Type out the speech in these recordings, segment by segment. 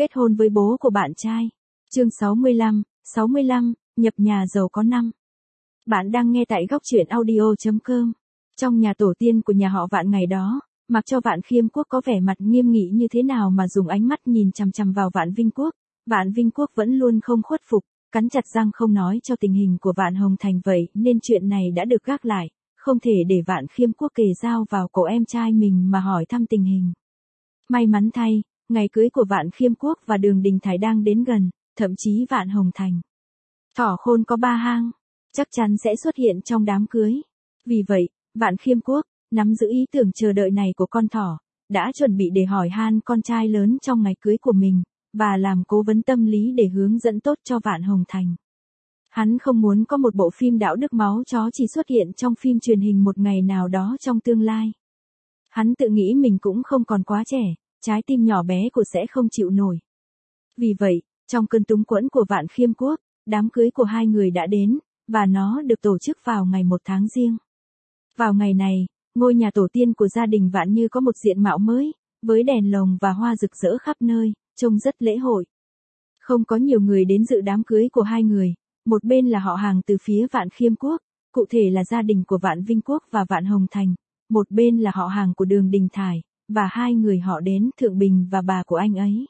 Kết hôn với bố của bạn trai. Chương 65, nhập nhà giàu có năm. Bạn đang nghe tại góc truyện audio.com. Trong nhà tổ tiên của nhà họ Vạn ngày đó, mặc cho Vạn Khiêm Quốc có vẻ mặt nghiêm nghị như thế nào mà dùng ánh mắt nhìn chằm chằm vào Vạn Vinh Quốc, Vạn Vinh Quốc vẫn luôn không khuất phục, cắn chặt răng không nói cho tình hình của Vạn Hồng Thành vậy nên chuyện này đã được gác lại, không thể để Vạn Khiêm Quốc kề dao vào cổ em trai mình mà hỏi thăm tình hình. May mắn thay, ngày cưới của Vạn Khiêm Quốc và Đường Đình Thải đang đến gần, thậm chí Vạn Hồng Thành. Thỏ khôn có ba hang, chắc chắn sẽ xuất hiện trong đám cưới. Vì vậy, Vạn Khiêm Quốc, nắm giữ ý tưởng chờ đợi này của con thỏ, đã chuẩn bị để hỏi han con trai lớn trong ngày cưới của mình, và làm cố vấn tâm lý để hướng dẫn tốt cho Vạn Hồng Thành. Hắn không muốn có một bộ phim đạo đức máu chó chỉ xuất hiện trong phim truyền hình một ngày nào đó trong tương lai. Hắn tự nghĩ mình cũng không còn quá trẻ, trái tim nhỏ bé của sẽ không chịu nổi. Vì vậy, trong cơn túng quẫn của Vạn Khiêm Quốc, đám cưới của hai người đã đến, và nó được tổ chức vào ngày 1 tháng Giêng. Vào ngày này, ngôi nhà tổ tiên của gia đình Vạn như có một diện mạo mới, với đèn lồng và hoa rực rỡ khắp nơi, trông rất lễ hội. Không có nhiều người đến dự đám cưới của hai người, một bên là họ hàng từ phía Vạn Khiêm Quốc, cụ thể là gia đình của Vạn Vinh Quốc và Vạn Hồng Thành, một bên là họ hàng của Đường Đình Thải, và hai người họ đến Thượng Bình và bà của anh ấy.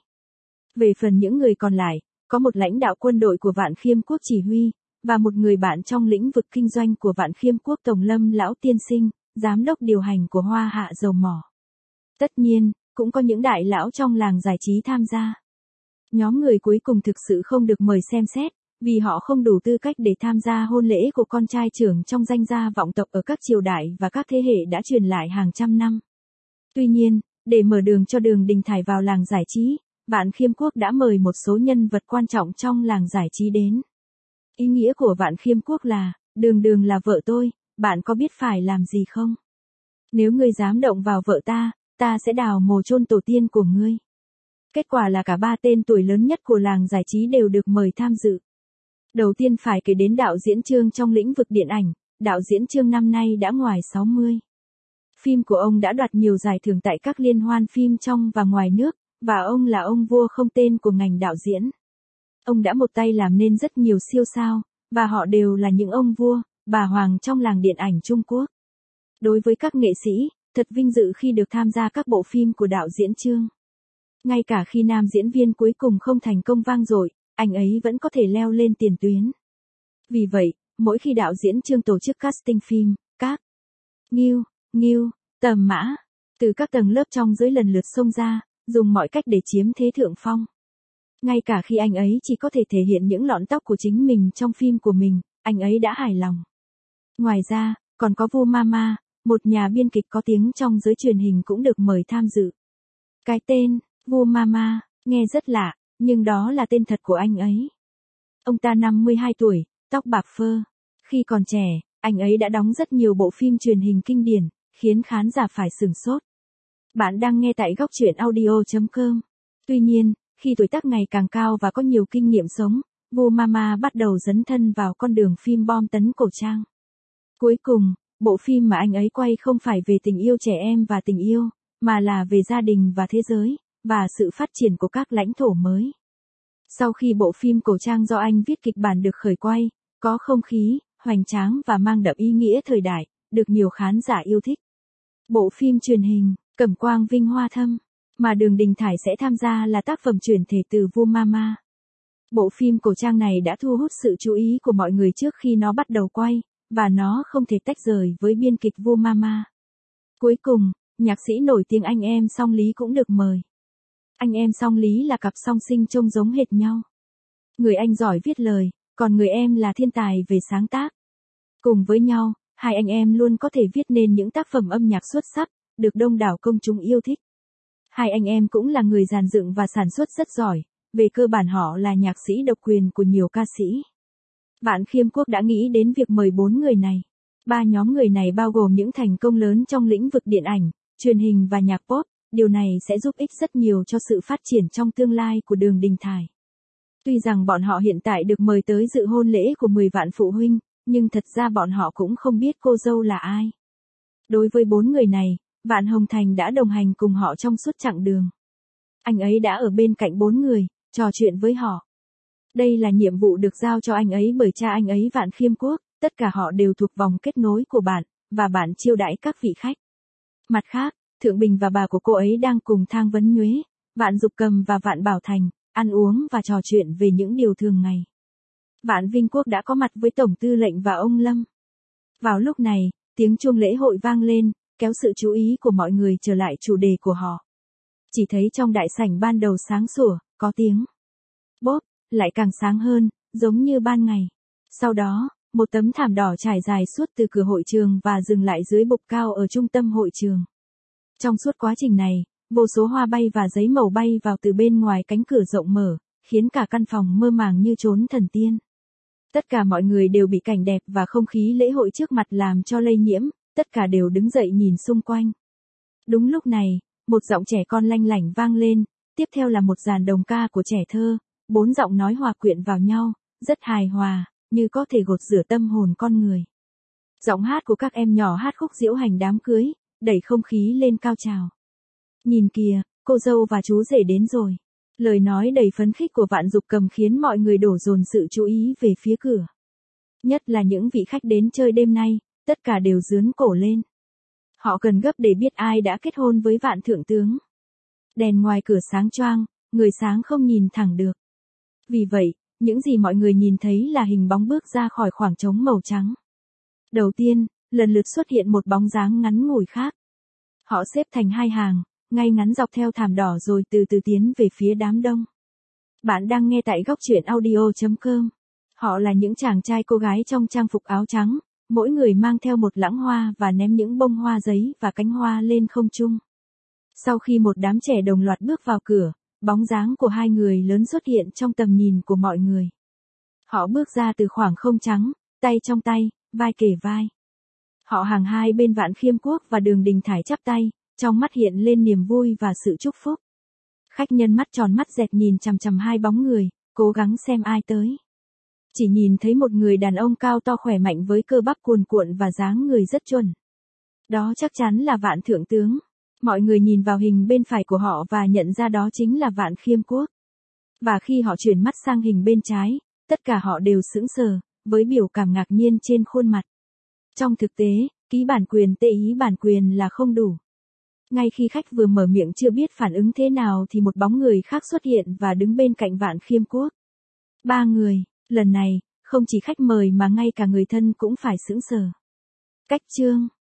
Về phần những người còn lại, có một lãnh đạo quân đội của Vạn Khiêm Quốc chỉ huy, và một người bạn trong lĩnh vực kinh doanh của Vạn Khiêm Quốc Tổng Lâm Lão Tiên Sinh, giám đốc điều hành của Hoa Hạ Dầu Mỏ. Tất nhiên, cũng có những đại lão trong làng giải trí tham gia. Nhóm người cuối cùng thực sự không được mời xem xét, vì họ không đủ tư cách để tham gia hôn lễ của con trai trưởng trong danh gia vọng tộc ở các triều đại và các thế hệ đã truyền lại hàng trăm năm. Tuy nhiên, để mở đường cho Đường Đình Thải vào làng giải trí, Vạn Khiêm Quốc đã mời một số nhân vật quan trọng trong làng giải trí đến. Ý nghĩa của Vạn Khiêm Quốc là, Đường là vợ tôi, bạn có biết phải làm gì không? Nếu ngươi dám động vào vợ ta sẽ đào mồ chôn tổ tiên của ngươi. Kết quả là cả ba tên tuổi lớn nhất của làng giải trí đều được mời tham dự. Đầu tiên phải kể đến đạo diễn Trương trong lĩnh vực điện ảnh, đạo diễn Trương năm nay đã ngoài 60. Phim của ông đã đoạt nhiều giải thưởng tại các liên hoan phim trong và ngoài nước, và ông là ông vua không tên của ngành đạo diễn. Ông đã một tay làm nên rất nhiều siêu sao, và họ đều là những ông vua, bà hoàng trong làng điện ảnh Trung Quốc. Đối với các nghệ sĩ, thật vinh dự khi được tham gia các bộ phim của đạo diễn Trương. Ngay cả khi nam diễn viên cuối cùng không thành công vang dội, anh ấy vẫn có thể leo lên tiền tuyến. Vì vậy, mỗi khi đạo diễn Trương tổ chức casting phim, các Nghiêu, Tầm Mã, từ các tầng lớp trong dưới lần lượt xông ra, dùng mọi cách để chiếm thế thượng phong. Ngay cả khi anh ấy chỉ có thể thể hiện những lọn tóc của chính mình trong phim của mình, anh ấy đã hài lòng. Ngoài ra, còn có Vu Mama, một nhà biên kịch có tiếng trong giới truyền hình cũng được mời tham dự. Cái tên, Vu Mama, nghe rất lạ, nhưng đó là tên thật của anh ấy. Ông ta 52 tuổi, tóc bạc phơ. Khi còn trẻ, anh ấy đã đóng rất nhiều bộ phim truyền hình kinh điển, khiến khán giả phải sửng sốt. Bạn đang nghe tại góc truyện audio.com. Tuy nhiên, khi tuổi tác ngày càng cao và có nhiều kinh nghiệm sống, Vu Mama bắt đầu dấn thân vào con đường phim bom tấn cổ trang. Cuối cùng, bộ phim mà anh ấy quay không phải về tình yêu trẻ em và tình yêu, mà là về gia đình và thế giới, và sự phát triển của các lãnh thổ mới. Sau khi bộ phim cổ trang do anh viết kịch bản được khởi quay, có không khí, hoành tráng và mang đậm ý nghĩa thời đại, được nhiều khán giả yêu thích. Bộ phim truyền hình, Cẩm Quang Vinh Hoa Thâm, mà Đường Đình Thải sẽ tham gia là tác phẩm chuyển thể từ Vu Mama. Bộ phim cổ trang này đã thu hút sự chú ý của mọi người trước khi nó bắt đầu quay, và nó không thể tách rời với biên kịch Vu Mama. Cuối cùng, nhạc sĩ nổi tiếng anh em Song Lý cũng được mời. Anh em Song Lý là cặp song sinh trông giống hệt nhau. Người anh giỏi viết lời, còn người em là thiên tài về sáng tác. Cùng với nhau, hai anh em luôn có thể viết nên những tác phẩm âm nhạc xuất sắc, được đông đảo công chúng yêu thích. Hai anh em cũng là người dàn dựng và sản xuất rất giỏi, về cơ bản họ là nhạc sĩ độc quyền của nhiều ca sĩ. Vạn Khiêm Quốc đã nghĩ đến việc mời 4 người này. 3 nhóm người này bao gồm những thành công lớn trong lĩnh vực điện ảnh, truyền hình và nhạc pop, điều này sẽ giúp ích rất nhiều cho sự phát triển trong tương lai của Đường Đình Thải. Tuy rằng bọn họ hiện tại được mời tới dự hôn lễ của 10 vạn phụ huynh, nhưng thật ra bọn họ cũng không biết cô dâu là ai. Đối với 4 người này, Vạn Hồng Thành đã đồng hành cùng họ trong suốt chặng đường. Anh ấy đã ở bên cạnh 4 người, trò chuyện với họ. Đây là nhiệm vụ được giao cho anh ấy bởi cha anh ấy Vạn Khiêm Quốc, tất cả họ đều thuộc vòng kết nối của bạn, và bạn chiêu đãi các vị khách. Mặt khác, Thượng Bình và bà của cô ấy đang cùng Thang Vấn Nhuế, Vạn Dục Cầm và Vạn Bảo Thành, ăn uống và trò chuyện về những điều thường ngày. Vạn Vinh Quốc đã có mặt với Tổng Tư lệnh và ông Lâm. Vào lúc này, tiếng chuông lễ hội vang lên, kéo sự chú ý của mọi người trở lại chủ đề của họ. Chỉ thấy trong đại sảnh ban đầu sáng sủa, có tiếng bốp, lại càng sáng hơn, giống như ban ngày. Sau đó, một tấm thảm đỏ trải dài suốt từ cửa hội trường và dừng lại dưới bục cao ở trung tâm hội trường. Trong suốt quá trình này, vô số hoa bay và giấy màu bay vào từ bên ngoài cánh cửa rộng mở, khiến cả căn phòng mơ màng như chốn thần tiên. Tất cả mọi người đều bị cảnh đẹp và không khí lễ hội trước mặt làm cho lây nhiễm, tất cả đều đứng dậy nhìn xung quanh. Đúng lúc này, một giọng trẻ con lanh lảnh vang lên, tiếp theo là một dàn đồng ca của trẻ thơ, 4 giọng nói hòa quyện vào nhau, rất hài hòa, như có thể gột rửa tâm hồn con người. Giọng hát của các em nhỏ hát khúc diễu hành đám cưới, đẩy không khí lên cao trào. Nhìn kìa, cô dâu và chú rể đến rồi. Lời nói đầy phấn khích của Vạn Dục Cầm khiến mọi người đổ dồn sự chú ý về phía cửa. Nhất là những vị khách đến chơi đêm nay, tất cả đều giương cổ lên. Họ cần gấp để biết ai đã kết hôn với Vạn Thượng Tướng. Đèn ngoài cửa sáng choang, người sáng không nhìn thẳng được. Vì vậy, những gì mọi người nhìn thấy là hình bóng bước ra khỏi khoảng trống màu trắng. Đầu tiên, lần lượt xuất hiện một bóng dáng ngắn ngủi khác. Họ xếp thành 2 hàng, ngay ngắn dọc theo thảm đỏ rồi từ từ tiến về phía đám đông. Bạn đang nghe tại góc truyện audio.com. Họ là những chàng trai cô gái trong trang phục áo trắng, mỗi người mang theo một lẵng hoa và ném những bông hoa giấy và cánh hoa lên không trung. Sau khi một đám trẻ đồng loạt bước vào cửa, bóng dáng của 2 người lớn xuất hiện trong tầm nhìn của mọi người. Họ bước ra từ khoảng không trắng, tay trong tay, vai kề vai. Họ hàng hai bên Vạn Khiêm Quốc và Đường Đình Thải chắp tay, trong mắt hiện lên niềm vui và sự chúc phúc. Khách nhân mắt tròn mắt dẹt nhìn chằm chằm 2 bóng người, cố gắng xem ai tới. Chỉ nhìn thấy một người đàn ông cao to khỏe mạnh với cơ bắp cuồn cuộn và dáng người rất chuẩn. Đó chắc chắn là Vạn Thượng Tướng. Mọi người nhìn vào hình bên phải của họ và nhận ra đó chính là Vạn Khiêm Quốc. Và khi họ chuyển mắt sang hình bên trái, tất cả họ đều sững sờ, với biểu cảm ngạc nhiên trên khuôn mặt. Trong thực tế, ký bản quyền tệ ý bản quyền là không đủ. Ngay khi khách vừa mở miệng chưa biết phản ứng thế nào thì một bóng người khác xuất hiện và đứng bên cạnh Vạn Khiêm Quốc. 3 người, lần này, không chỉ khách mời mà ngay cả người thân cũng phải sững sờ. Cách chương